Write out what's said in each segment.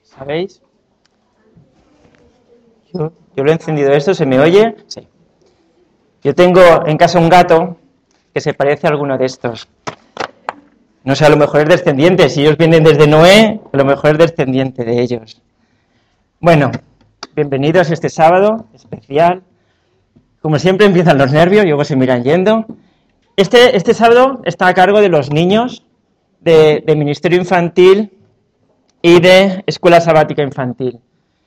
¿Sabéis? Yo lo he encendido esto, ¿se me oye? Sí. Yo tengo en casa un gato que se parece a alguno de estos. No sé, a lo mejor es descendiente. Si ellos vienen desde Noé, a lo mejor es descendiente de ellos. Bueno, bienvenidos este sábado especial. Como siempre empiezan los nervios y luego se miran yendo. Este sábado está a cargo de los niños de Ministerio Infantil y de Escuela Sabática Infantil.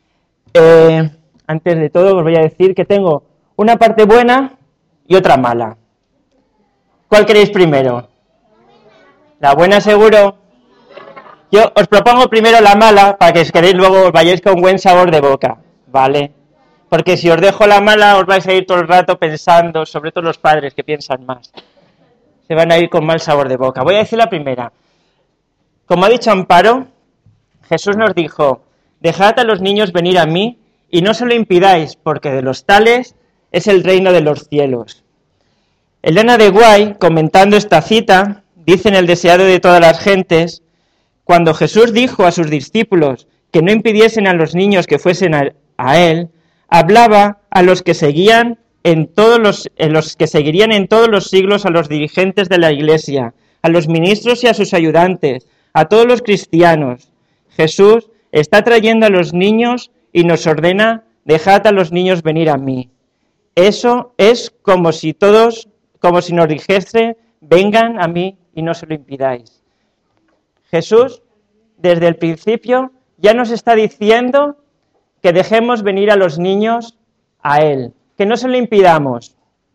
Antes de todo os voy a decir que tengo una parte buena y otra mala. ¿Cuál queréis primero? ¿La buena seguro? Yo os propongo primero la mala para que si queréis luego os vayáis con buen sabor de boca, ¿vale? Porque si os dejo la mala os vais a ir todo el rato pensando, sobre todo los padres que piensan más. Se van a ir con mal sabor de boca. Voy a decir la primera. Como ha dicho Amparo, Jesús nos dijo: dejad a los niños venir a mí y no se lo impidáis, porque de los tales es el reino de los cielos. Elena de Guay, comentando esta cita, dice en El deseado de todas las gentes: cuando Jesús dijo a sus discípulos que no impidiesen a los niños que fuesen a él, hablaba a los que seguirían en todos los siglos a los dirigentes de la Iglesia, a los ministros y a sus ayudantes, a todos los cristianos. Jesús está trayendo a los niños y nos ordena: dejad a los niños venir a mí. Eso es como si nos dijese: vengan a mí y no se lo impidáis. Jesús, desde el principio, ya nos está diciendo que dejemos venir a los niños a Él, que no se lo impidamos.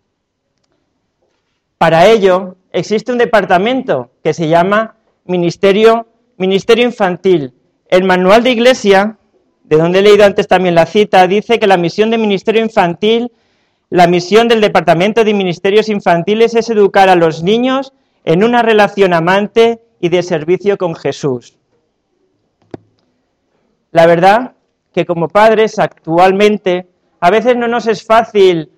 Para ello, existe un departamento que se llama Ministerio Infantil. El manual de Iglesia, de donde he leído antes también la cita, dice que la misión de Ministerio Infantil, la misión del Departamento de Ministerios Infantiles es educar a los niños en una relación amante y de servicio con Jesús. La verdad que como padres actualmente a veces no nos es fácil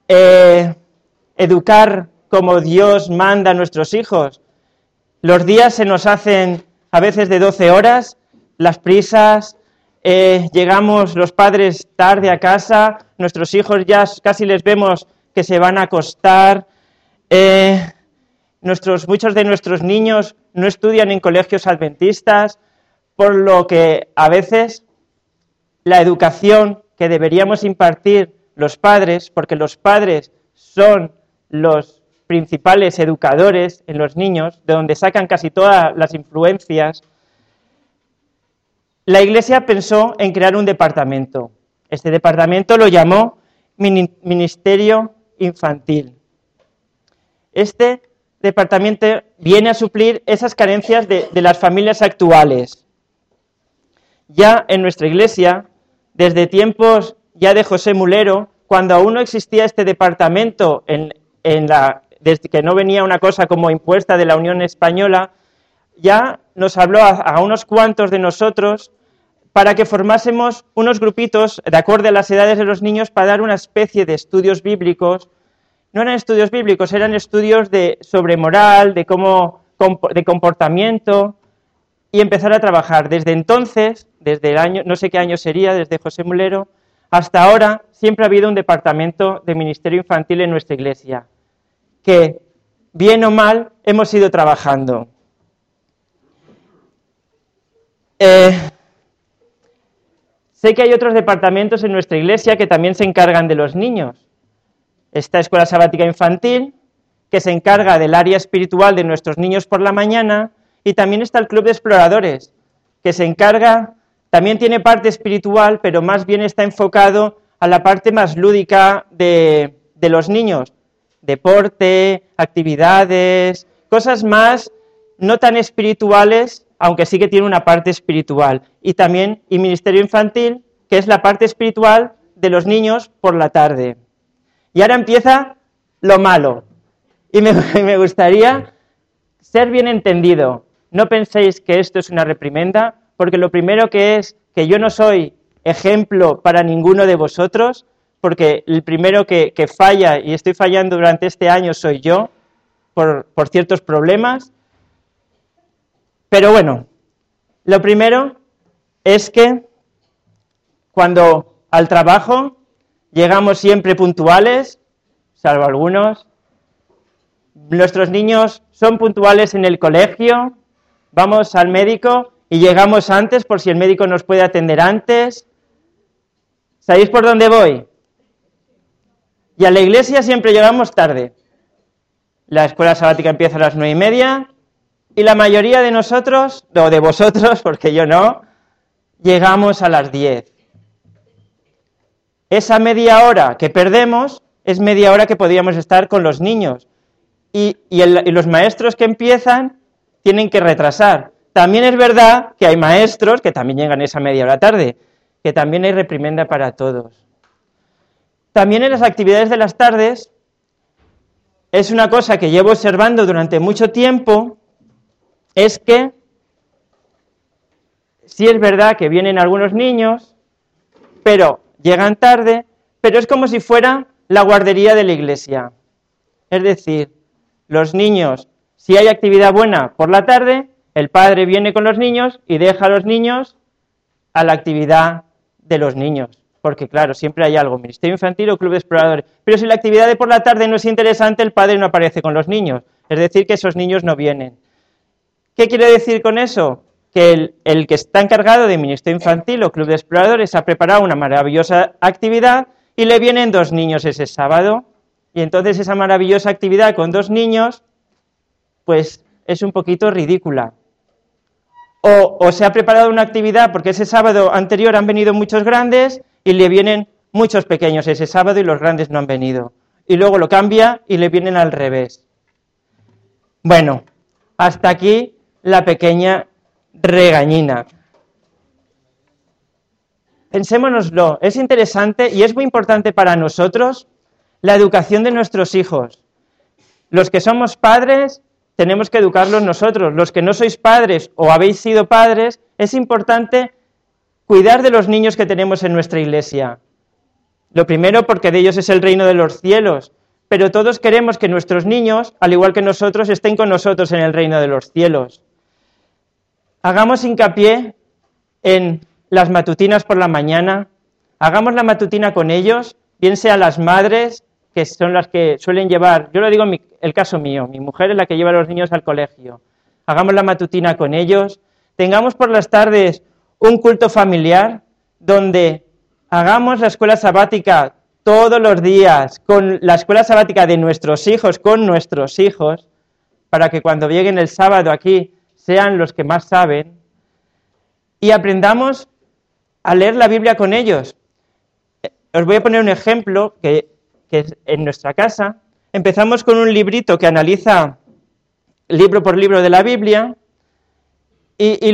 educar como Dios manda a nuestros hijos. Los días se nos hacen a veces de 12 horas, las prisas, llegamos los padres tarde a casa, nuestros hijos ya casi les vemos que se van a acostar, muchos de nuestros niños no estudian en colegios adventistas, por lo que a veces la educación que deberíamos impartir los padres, porque los padres son los principales educadores en los niños, de donde sacan casi todas las influencias, la Iglesia pensó en crear un departamento. Este departamento lo llamó Ministerio Infantil. Este departamento viene a suplir esas carencias de las familias actuales. Ya en nuestra Iglesia, desde tiempos ya de José Mulero, cuando aún no existía este departamento, desde que no venía una cosa como impuesta de la Unión Española, ya nos habló a unos cuantos de nosotros para que formásemos unos grupitos de acuerdo a las edades de los niños para dar una especie de estudios bíblicos. No eran estudios bíblicos, eran estudios sobre moral, de comportamiento, y empezar a trabajar. Desde entonces, desde el año, no sé qué año sería, desde José Mulero, hasta ahora, siempre ha habido un departamento de Ministerio Infantil en nuestra Iglesia, que, bien o mal, hemos ido trabajando. Sé que hay otros departamentos en nuestra Iglesia que también se encargan de los niños. Esta Escuela Sabática Infantil, que se encarga del área espiritual de nuestros niños por la mañana, y también está el Club de Exploradores, que se encarga, también tiene parte espiritual, pero más bien está enfocado a la parte más lúdica de los niños. Deporte, actividades, cosas más no tan espirituales, aunque sí que tiene una parte espiritual. Y también Ministerio Infantil, que es la parte espiritual de los niños por la tarde. Y ahora empieza lo malo. Y me gustaría ser bien entendido. No penséis que esto es una reprimenda, porque lo primero que es que yo no soy ejemplo para ninguno de vosotros, porque el primero que falla, y estoy fallando durante este año, soy yo, por ciertos problemas. Pero bueno, lo primero es que cuando al trabajo llegamos siempre puntuales, salvo algunos. Nuestros niños son puntuales en el colegio, vamos al médico y llegamos antes por si el médico nos puede atender antes. ¿Sabéis por dónde voy? Y a la iglesia siempre llegamos tarde. La escuela sabática empieza a las 9:30 y la mayoría de nosotros, o de vosotros, porque yo no, llegamos a las 10. Esa media hora que perdemos es media hora que podríamos estar con los niños. Y los maestros que empiezan tienen que retrasar. También es verdad que hay maestros que también llegan esa media hora tarde, que también hay reprimenda para todos. También en las actividades de las tardes es una cosa que llevo observando durante mucho tiempo, es que sí es verdad que vienen algunos niños, pero llegan tarde, pero es como si fuera la guardería de la iglesia. Es decir, los niños, si hay actividad buena por la tarde, el padre viene con los niños y deja a los niños a la actividad de los niños. Porque claro, siempre hay algo, ministerio infantil o club de exploradores. Pero si la actividad de por la tarde no es interesante, el padre no aparece con los niños. Es decir, que esos niños no vienen. ¿Qué quiere decir con eso? Que el que está encargado de ministerio infantil o club de exploradores ha preparado una maravillosa actividad y le vienen 2 niños ese sábado. Y entonces esa maravillosa actividad con 2 niños, pues es un poquito ridícula. O se ha preparado una actividad porque ese sábado anterior han venido muchos grandes y le vienen muchos pequeños ese sábado y los grandes no han venido. Y luego lo cambia y le vienen al revés. Bueno, hasta aquí la pequeña regañina. Pensémonoslo, es interesante y es muy importante para nosotros la educación de nuestros hijos. Los que somos padres tenemos que educarlos nosotros. Los que no sois padres o habéis sido padres, es importante cuidar de los niños que tenemos en nuestra iglesia. Lo primero porque de ellos es el reino de los cielos, pero todos queremos que nuestros niños, al igual que nosotros, estén con nosotros en el reino de los cielos. Hagamos hincapié en las matutinas por la mañana, hagamos la matutina con ellos, bien sea las madres, que son las que suelen llevar, yo lo digo en el caso mío, mi mujer es la que lleva a los niños al colegio, hagamos la matutina con ellos, tengamos por las tardes un culto familiar donde hagamos la escuela sabática todos los días, con la escuela sabática de nuestros hijos, con nuestros hijos, para que cuando lleguen el sábado aquí sean los que más saben, y aprendamos a leer la Biblia con ellos. Os voy a poner un ejemplo que en nuestra casa empezamos con un librito que analiza libro por libro de la Biblia y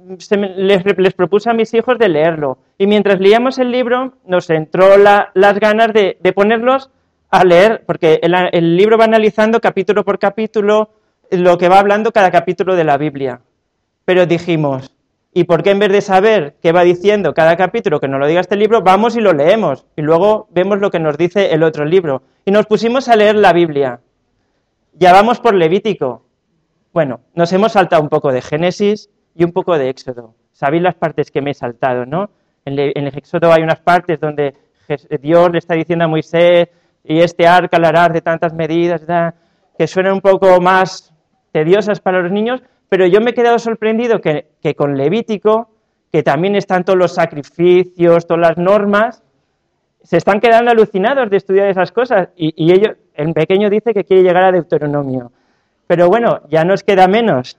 les propuse a mis hijos de leerlo. Y mientras leíamos el libro nos entró las ganas de ponerlos a leer, porque el libro va analizando capítulo por capítulo lo que va hablando cada capítulo de la Biblia. Pero dijimos, ¿y por qué en vez de saber qué va diciendo cada capítulo, que nos lo diga este libro, vamos y lo leemos? Y luego vemos lo que nos dice el otro libro. Y nos pusimos a leer la Biblia. Ya vamos por Levítico. Bueno, nos hemos saltado un poco de Génesis y un poco de Éxodo. Sabéis las partes que me he saltado, ¿no? En el Éxodo hay unas partes donde Dios le está diciendo a Moisés, y este arca la harás de tantas medidas, que suenan un poco más tediosas para los niños, pero yo me he quedado sorprendido que con Levítico, que también están todos los sacrificios, todas las normas, se están quedando alucinados de estudiar esas cosas. Y ellos, el pequeño dice que quiere llegar a Deuteronomio. Pero bueno, ya nos queda menos.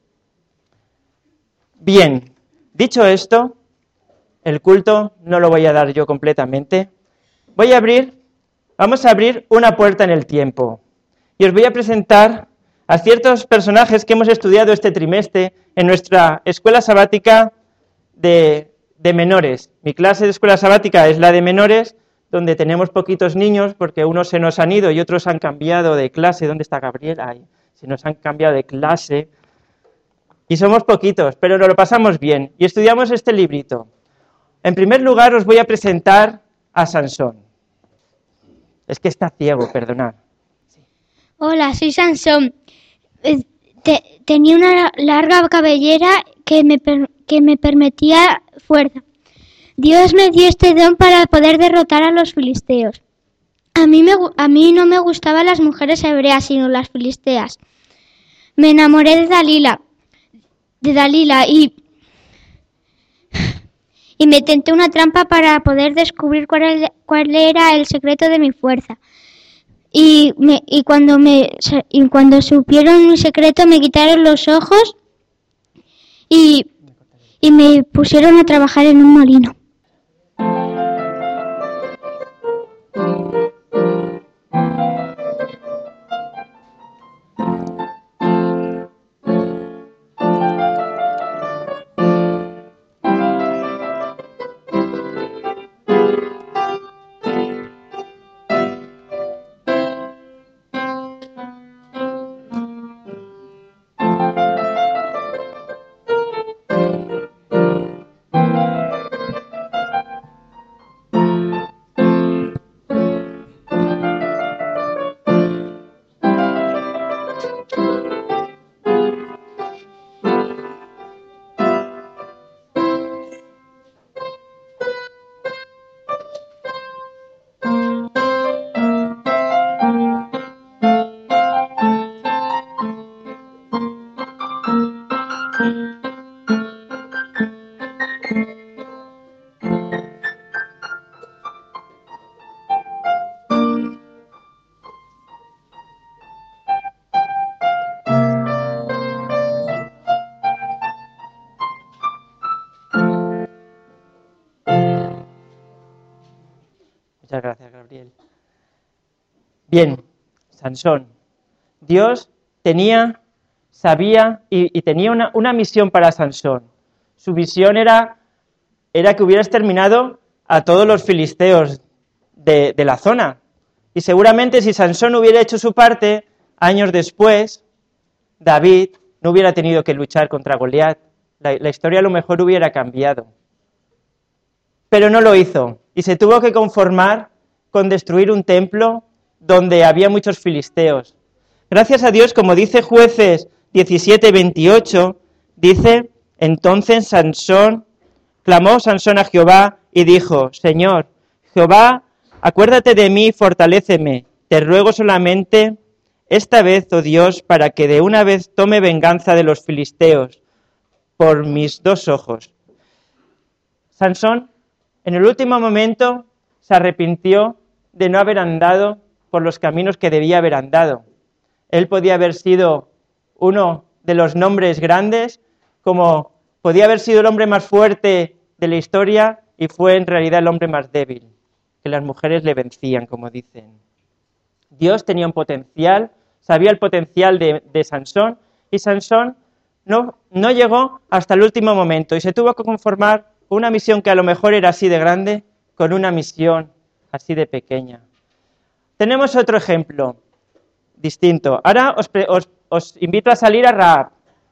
Bien, dicho esto, el culto no lo voy a dar yo completamente. Vamos a abrir una puerta en el tiempo. Y os voy a presentar a ciertos personajes que hemos estudiado este trimestre en nuestra escuela sabática de menores. Mi clase de escuela sabática es la de menores, donde tenemos poquitos niños, porque unos se nos han ido y otros han cambiado de clase. ¿Dónde está Gabriel? Ahí. Se nos han cambiado de clase. Y somos poquitos, pero nos lo pasamos bien. Y estudiamos este librito. En primer lugar, os voy a presentar a Sansón. Es que está ciego, perdonad. Hola, soy Sansón. Tenía una larga cabellera que que me permitía fuerza. Dios me dio este don para poder derrotar a los filisteos. A mí no me gustaban las mujeres hebreas, sino las filisteas. Me enamoré de Dalila y me tenté una trampa para poder descubrir cuál era el secreto de mi fuerza. Y cuando supieron mi secreto me quitaron los ojos y me pusieron a trabajar en un molino. Muchas gracias, Gabriel. Bien, Sansón. Dios sabía y tenía una misión para Sansón. Su visión era que hubiera exterminado a todos los filisteos de la zona. Y seguramente si Sansón hubiera hecho su parte, años después, David no hubiera tenido que luchar contra Goliat. La historia a lo mejor hubiera cambiado. Pero no lo hizo y se tuvo que conformar con destruir un templo donde había muchos filisteos. Gracias a Dios, como dice Jueces 17:28, dice, entonces clamó Sansón a Jehová y dijo, Señor, Jehová, acuérdate de mí y fortaléceme, te ruego solamente esta vez, oh Dios, para que de una vez tome venganza de los filisteos por mis 2 ojos. Sansón, en el último momento, se arrepintió de no haber andado por los caminos que debía haber andado. Él podía haber sido uno de los nombres grandes, como podía haber sido el hombre más fuerte de la historia y fue en realidad el hombre más débil, que las mujeres le vencían, como dicen. Dios tenía un potencial, sabía el potencial de Sansón, y Sansón no llegó hasta el último momento y se tuvo que conformar con una misión que a lo mejor era así de grande, con una misión así de pequeña. Tenemos otro ejemplo distinto. Ahora os invito a salir a Rahab.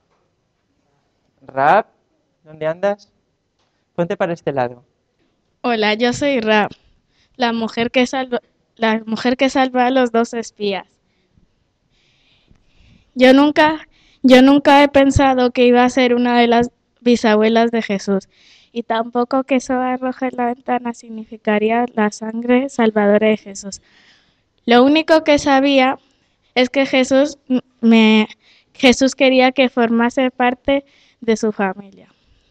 Rahab, ¿dónde andas? Ponte para este lado. Hola, yo soy Rahab, la mujer que salva a los 2 espías. Yo nunca he pensado que iba a ser una de las bisabuelas de Jesús, y tampoco que eso arroje en la ventana significaría la sangre salvadora de Jesús. Lo único que sabía es que Jesús quería que formase parte de su familia.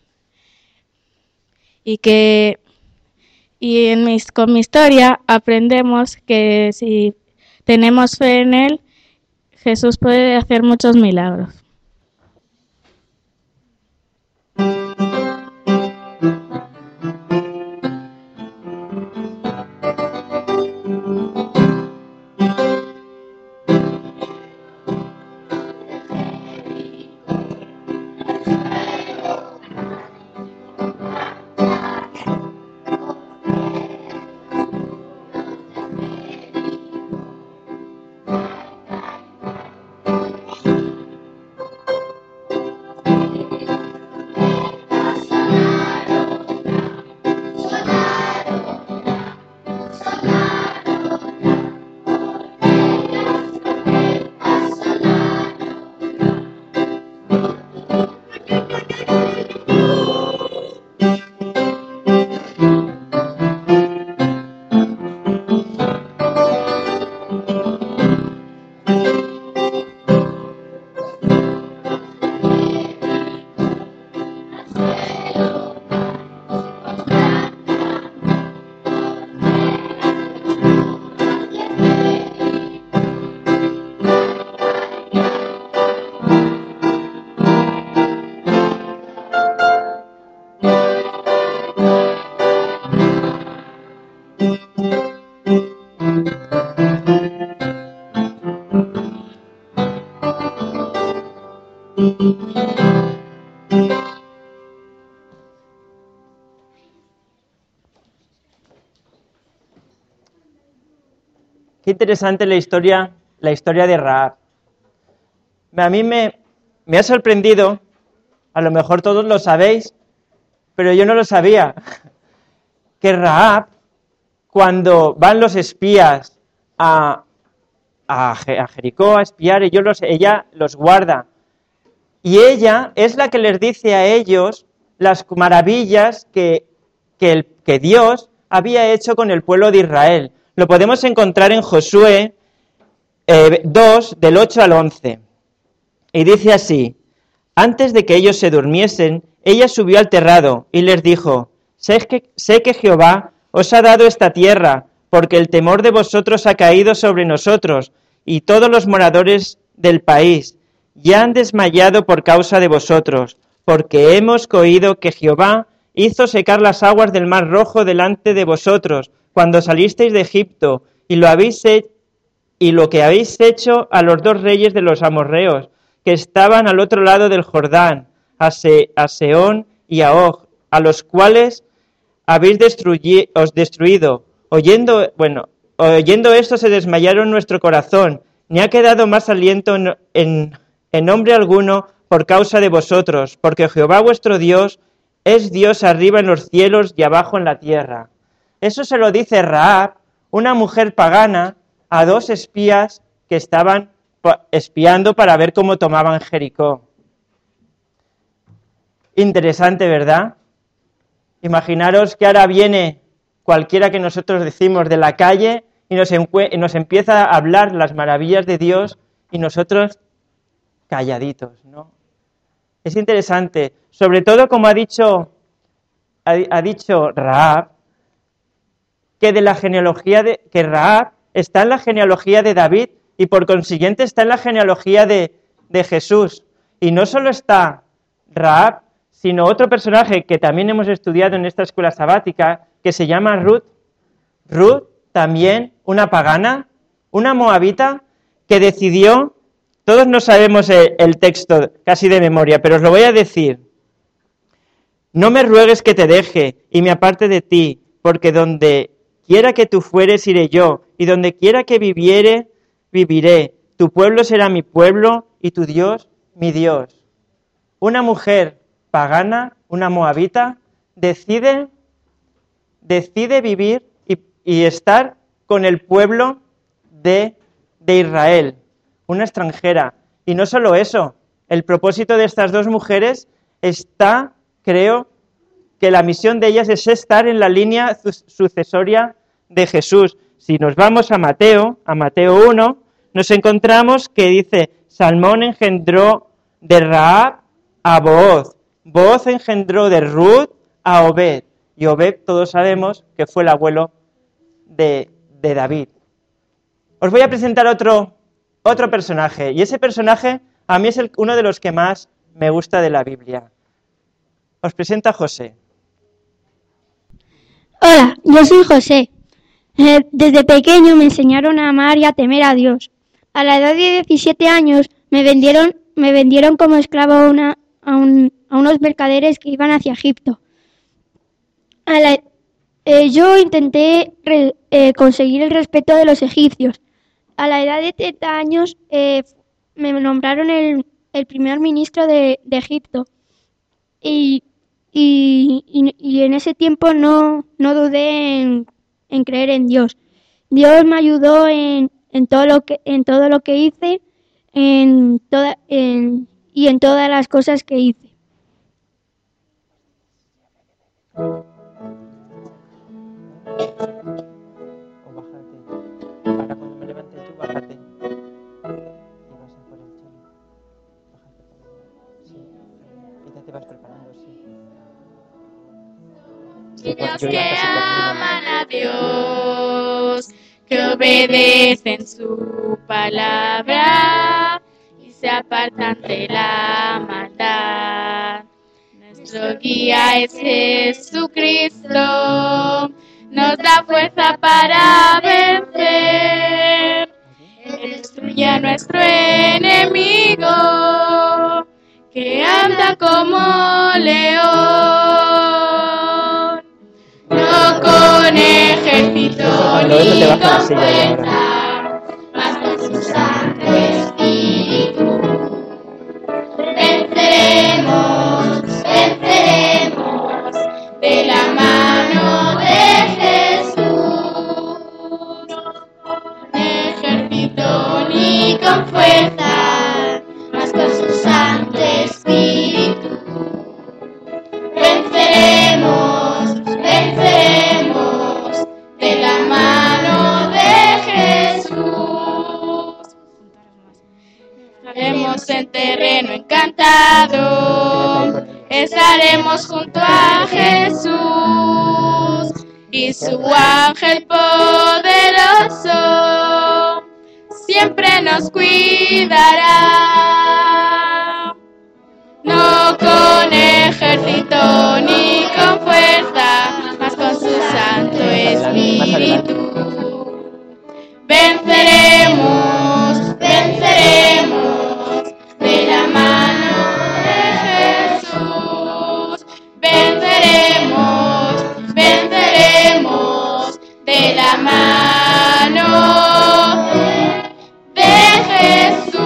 Con mi historia aprendemos que si tenemos fe en Él, Jesús puede hacer muchos milagros. Qué interesante la historia de Rahab. A mí me ha sorprendido, a lo mejor todos lo sabéis, pero yo no lo sabía, que Rahab, cuando van los espías a Jericó a espiar, ella los guarda. Y ella es la que les dice a ellos las maravillas que Dios había hecho con el pueblo de Israel. Lo podemos encontrar en Josué 2, del 8 al 11. Y dice así: antes de que ellos se durmiesen, ella subió al terrado y les dijo: sé que Jehová os ha dado esta tierra, porque el temor de vosotros ha caído sobre nosotros, y todos los moradores del país ya han desmayado por causa de vosotros, porque hemos oído que Jehová hizo secar las aguas del Mar Rojo delante de vosotros, cuando salisteis de Egipto, y lo que habéis hecho a los dos reyes de los amorreos, que estaban al otro lado del Jordán, a Sehón y a Og, a los cuales habéis destruido. Oyendo esto se desmayaron nuestro corazón, ni ha quedado más aliento en nombre alguno por causa de vosotros, porque Jehová vuestro Dios es Dios arriba en los cielos y abajo en la tierra. Eso se lo dice Rahab, una mujer pagana, a dos espías que estaban espiando para ver cómo tomaban Jericó. Interesante, ¿verdad? Imaginaros que ahora viene cualquiera que nosotros decimos de la calle y nos empieza a hablar las maravillas de Dios y nosotros calladitos, ¿no? Es interesante, sobre todo como ha dicho Rahab, que de la genealogía que Rahab está en la genealogía de David y por consiguiente está en la genealogía de Jesús. Y no solo está Rahab, sino otro personaje que también hemos estudiado en esta escuela sabática, que se llama Ruth. Ruth, también una pagana, una moabita, que decidió, todos no sabemos el texto casi de memoria, pero os lo voy a decir. No me ruegues que te deje y me aparte de ti, porque donde quiera que tú fueres iré yo, y donde quiera que viviere, viviré. Tu pueblo será mi pueblo y tu Dios mi Dios. Una mujer pagana, una moabita, decide vivir y estar con el pueblo de Israel, una extranjera. Y no solo eso, el propósito de estas dos mujeres creo que la misión de ellas es estar en la línea sucesoria de Jesús. Si nos vamos a Mateo 1, nos encontramos que dice: Salmón engendró de Rahab a Booz, Booz engendró de Ruth a Obed, y Obed todos sabemos que fue el abuelo de David. Os voy a presentar otro personaje, y ese personaje a mí es uno de los que más me gusta de la Biblia. Os presento a José. Hola, yo soy José. Desde pequeño me enseñaron a amar y a temer a Dios. A la edad de 17 años me vendieron como esclavo a unos mercaderes que iban hacia Egipto. Yo intenté conseguir el respeto de los egipcios. A la edad de 30 años me nombraron el primer ministro de Egipto. Y en ese tiempo no dudé en creer en Dios. Dios me ayudó en todo lo que hice, y en todas las cosas que hice. O bájate. Para cuando me levante tú, bájate. niños que aman a Dios, que obedecen su palabra y se apartan de la maldad. Nuestro guía es Jesucristo, nos da fuerza para vencer. Él destruye a nuestro enemigo, que anda como león, no con ejército ni con fuerza, mas con su Santo Espíritu. Venceremos, venceremos de la mano de Jesús, no con ejército ni con fuerza, mas con su Santo Espíritu. Venceremos, venceremos de la mano de Jesús. Estaremos en terreno encantado, estaremos junto a Jesús y su ángel poderoso siempre nos cuidará. No con ejército ni con fuerza, mas con su Santo Espíritu. Venceremos, venceremos de la mano de Jesús. Venceremos, venceremos de la mano de Jesús.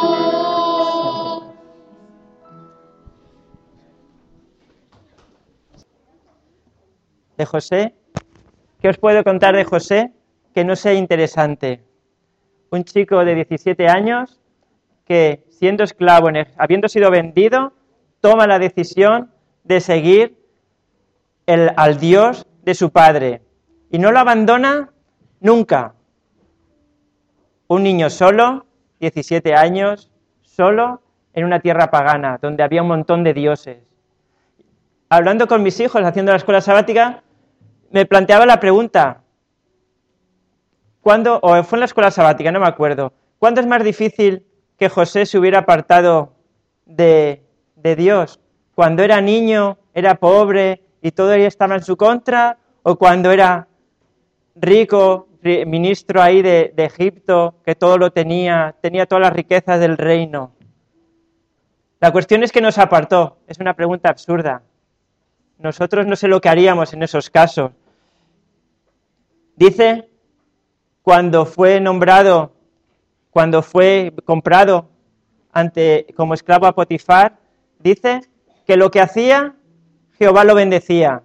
De José, ¿qué os puedo contar de José que no sea interesante? Un chico de 17 años que, siendo esclavo, habiendo sido vendido, toma la decisión de seguir al Dios de su padre y no lo abandona nunca. Un niño solo, 17 años, solo en una tierra pagana, donde había un montón de dioses. Hablando con mis hijos, haciendo la escuela sabática, me planteaba la pregunta, ¿cuándo, o fue en la escuela sabática, no me acuerdo, ¿cuándo es más difícil que José se hubiera apartado de Dios? ¿Cuando era niño, era pobre y todo estaba en su contra? ¿O cuando era rico, ministro ahí de Egipto, que todo lo tenía todas las riquezas del reino? La cuestión es que nos apartó. Es una pregunta absurda. Nosotros no sé lo que haríamos en esos casos. Dice, cuando fue comprado como esclavo a Potifar, dice que lo que hacía, Jehová lo bendecía.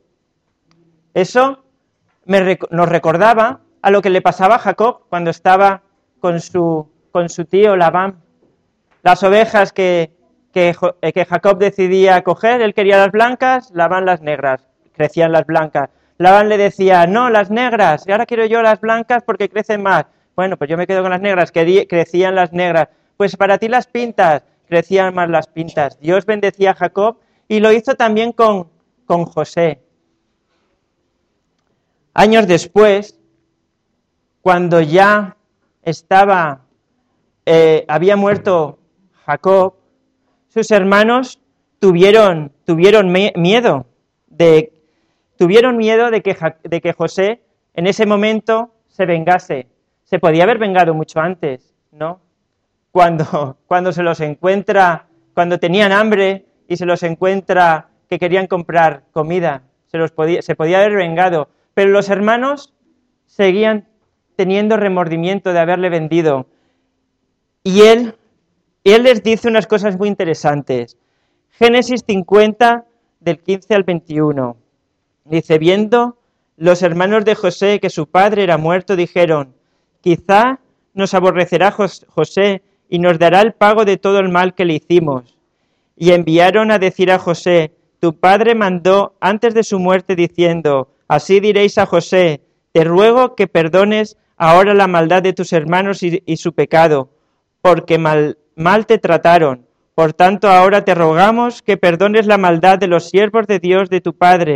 Eso nos recordaba a lo que le pasaba a Jacob cuando estaba con su tío Labán. Las ovejas que Jacob decidía coger, él quería las blancas, Labán las negras, crecían las blancas. Labán le decía, no, las negras, y ahora quiero yo las blancas porque crecen más. Bueno, pues yo me quedo con las negras, crecían las negras. Pues para ti las pintas, crecían más las pintas. Dios bendecía a Jacob y lo hizo también con José. Años después, cuando ya había muerto Jacob, sus hermanos tuvieron miedo de que José en ese momento se vengase. Se podía haber vengado mucho antes, ¿no? Cuando se los encuentra, cuando tenían hambre y se los encuentra que querían comprar comida, se podía haber vengado. Pero los hermanos seguían teniendo remordimiento de haberle vendido. Y él les dice unas cosas muy interesantes. Génesis 50, del 15 al 21. Dice, viendo los hermanos de José que su padre era muerto, dijeron, quizá nos aborrecerá José y nos dará el pago de todo el mal que le hicimos. Y enviaron a decir a José, tu padre mandó antes de su muerte diciendo, así diréis a José, te ruego que perdones ahora la maldad de tus hermanos y su pecado, porque mal te trataron. Por tanto, ahora te rogamos que perdones la maldad de los siervos de Dios de tu padre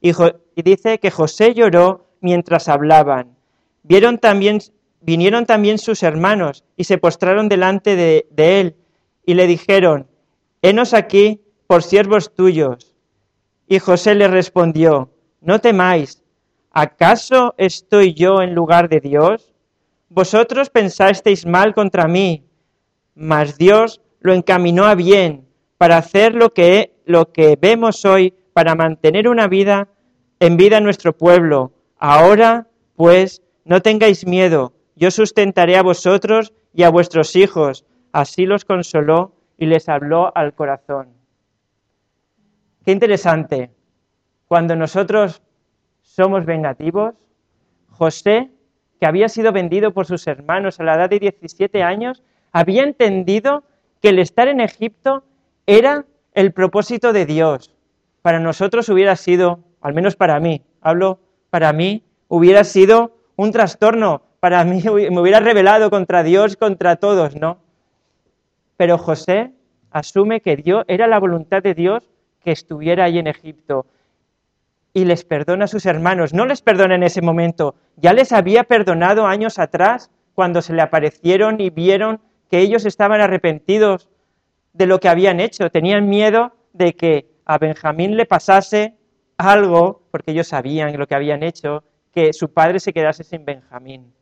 Y dice que José lloró mientras hablaban. Vinieron también sus hermanos y se postraron delante de él y le dijeron: «Henos aquí por siervos tuyos». Y José le respondió: «No temáis, ¿acaso estoy yo en lugar de Dios? Vosotros pensasteis mal contra mí, mas Dios lo encaminó a bien para hacer lo que vemos hoy, para mantener en vida nuestro pueblo. Ahora, pues, no tengáis miedo, yo sustentaré a vosotros y a vuestros hijos». Así los consoló y les habló al corazón. Qué interesante. Cuando nosotros somos vengativos, José, que había sido vendido por sus hermanos a la edad de 17 años, había entendido que el estar en Egipto era el propósito de Dios. Para nosotros hubiera sido, al menos para mí, hubiera sido un trastorno. Para mí me hubiera rebelado contra Dios, contra todos, ¿no? Pero José asume que era la voluntad de Dios que estuviera ahí en Egipto. Y les perdona a sus hermanos. No les perdona en ese momento. Ya les había perdonado años atrás, cuando se le aparecieron y vieron que ellos estaban arrepentidos de lo que habían hecho. Tenían miedo de que a Benjamín le pasase algo, porque ellos sabían lo que habían hecho, que su padre se quedase sin Benjamín.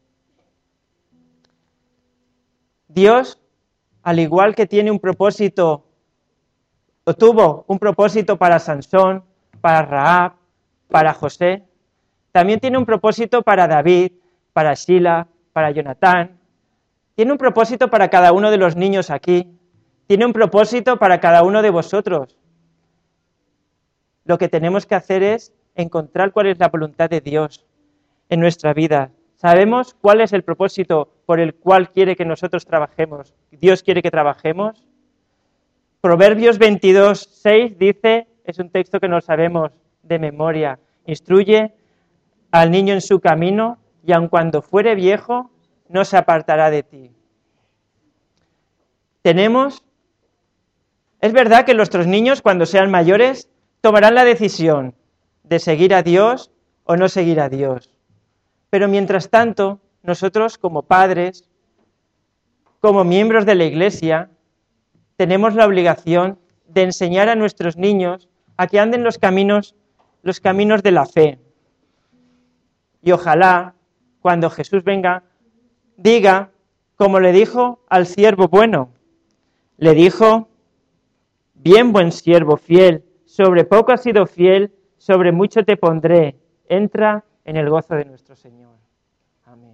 Dios, al igual que tiene un propósito, o tuvo un propósito para Sansón, para Rahab, para José, también tiene un propósito para David, para Sheila, para Jonatán. Tiene un propósito para cada uno de los niños aquí. Tiene un propósito para cada uno de vosotros. Lo que tenemos que hacer es encontrar cuál es la voluntad de Dios en nuestra vida. ¿Sabemos cuál es el propósito por el cual quiere que nosotros trabajemos? Dios quiere que trabajemos. Proverbios 22:6 dice, es un texto que no sabemos de memoria: instruye al niño en su camino y aun cuando fuere viejo no se apartará de ti. Es verdad que nuestros niños, cuando sean mayores, tomarán la decisión de seguir a Dios o no seguir a Dios. Pero mientras tanto, nosotros como padres, como miembros de la Iglesia, tenemos la obligación de enseñar a nuestros niños a que anden los caminos de la fe. Y ojalá, cuando Jesús venga, diga, como le dijo al siervo bueno, le dijo: «Bien, buen siervo fiel, sobre poco has sido fiel, sobre mucho te pondré, entra en el gozo de nuestro Señor». Amén.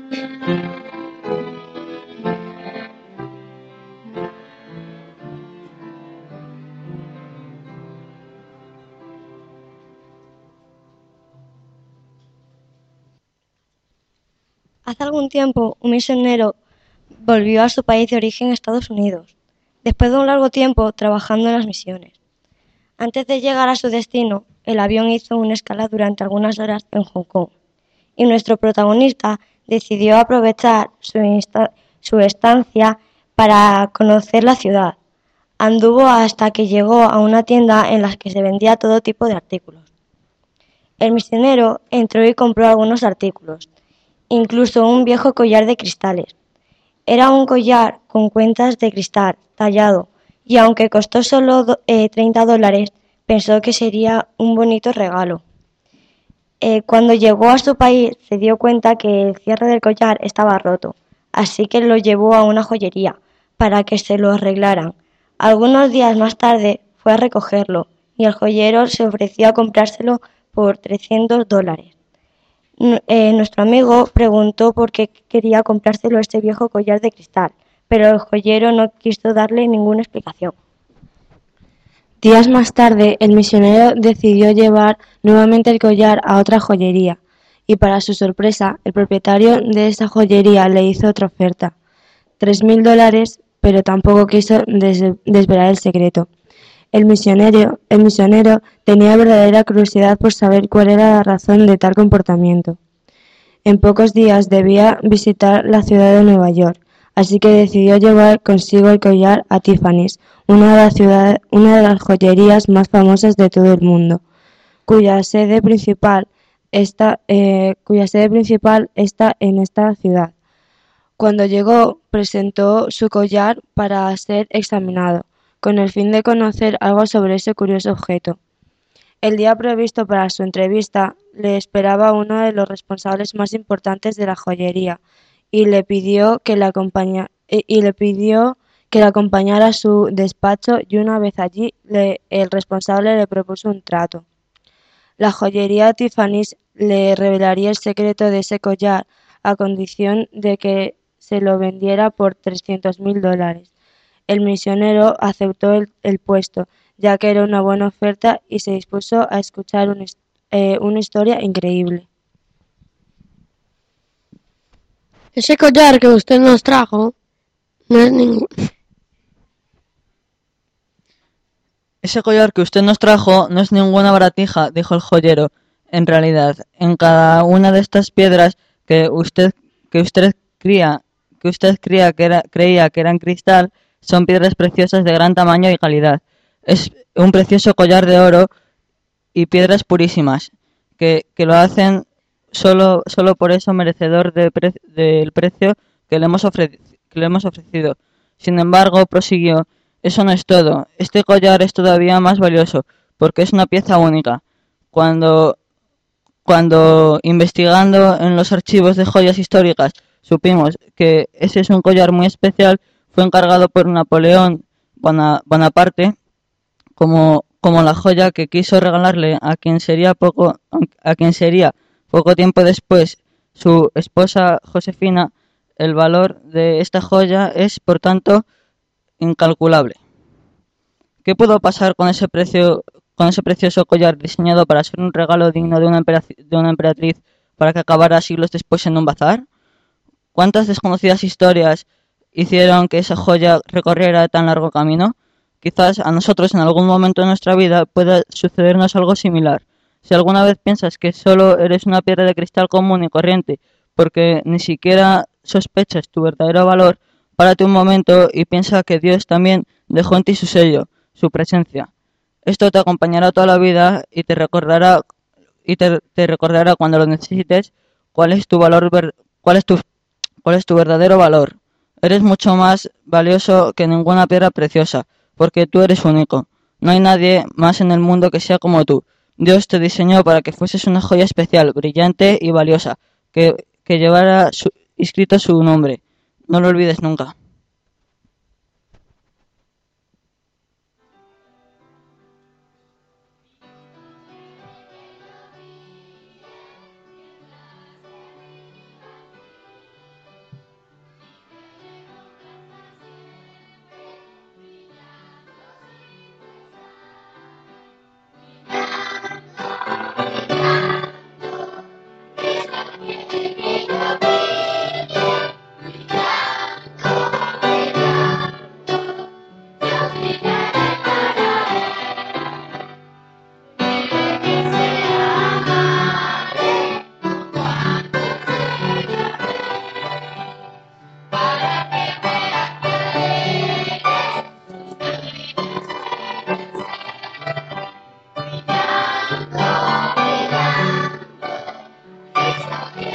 Hace algún tiempo, un misionero volvió a su país de origen, Estados Unidos, después de un largo tiempo trabajando en las misiones. Antes de llegar a su destino, el avión hizo una escala durante algunas horas en Hong Kong, y nuestro protagonista decidió aprovechar su estancia para conocer la ciudad. Anduvo hasta que llegó a una tienda en la que se vendía todo tipo de artículos. El misionero entró y compró algunos artículos, incluso un viejo collar de cristales. Era un collar con cuentas de cristal tallado, y aunque costó solo $30, pensó que sería un bonito regalo. Cuando llegó a su país se dio cuenta que el cierre del collar estaba roto, así que lo llevó a una joyería para que se lo arreglaran. Algunos días más tarde fue a recogerlo y el joyero se ofreció a comprárselo por $300. Nuestro amigo preguntó por qué quería comprárselo este viejo collar de cristal, pero el joyero no quiso darle ninguna explicación. Días más tarde, el misionero decidió llevar nuevamente el collar a otra joyería, y para su sorpresa, el propietario de esa joyería le hizo otra oferta, $3,000, pero tampoco quiso desvelar el secreto. El misionero tenía verdadera curiosidad por saber cuál era la razón de tal comportamiento. En pocos días debía visitar la ciudad de Nueva York, así que decidió llevar consigo el collar a Tiffany's, una de las joyerías más famosas de todo el mundo, cuya sede principal está en esta ciudad. Cuando llegó, presentó su collar para ser examinado, con el fin de conocer algo sobre ese curioso objeto. El día previsto para su entrevista le esperaba uno de los responsables más importantes de la joyería y le pidió que le acompañara a su despacho, y una vez allí el responsable le propuso un trato. La joyería Tiffany's le revelaría el secreto de ese collar a condición de que se lo vendiera por $300,000. El misionero aceptó el puesto, ya que era una buena oferta, y se dispuso a escuchar una historia increíble. Ese collar que usted nos trajo no es ningún... Ese collar que usted nos trajo no es ninguna baratija, dijo el joyero. En realidad, en cada una de estas piedras que usted creía que eran cristal, son piedras preciosas de gran tamaño y calidad. Es un precioso collar de oro y piedras purísimas, que lo hacen solo por eso merecedor del precio que le hemos ofrecido. Sin embargo, prosiguió, eso no es todo. Este collar es todavía más valioso, porque es una pieza única. Cuando investigando en los archivos de joyas históricas supimos que ese es un collar muy especial, fue encargado por Napoleón Bonaparte como la joya que quiso regalarle a quien sería poco tiempo después su esposa Josefina. El valor de esta joya es, por tanto, incalculable. ¿Qué pudo pasar con ese precioso collar diseñado para ser un regalo digno de una emperatriz para que acabara siglos después en un bazar? ¿Cuántas desconocidas historias hicieron que esa joya recorriera tan largo camino? Quizás a nosotros en algún momento de nuestra vida pueda sucedernos algo similar. Si alguna vez piensas que solo eres una piedra de cristal común y corriente, porque ni siquiera sospechas tu verdadero valor, párate un momento y piensa que Dios también dejó en ti su sello, su presencia. Esto te acompañará toda la vida y te recordará cuando lo necesites cuál es tu verdadero valor. Eres mucho más valioso que ninguna piedra preciosa, porque tú eres único. No hay nadie más en el mundo que sea como tú. Dios te diseñó para que fueses una joya especial, brillante y valiosa, que llevara escrito su nombre. No lo olvides nunca. casa.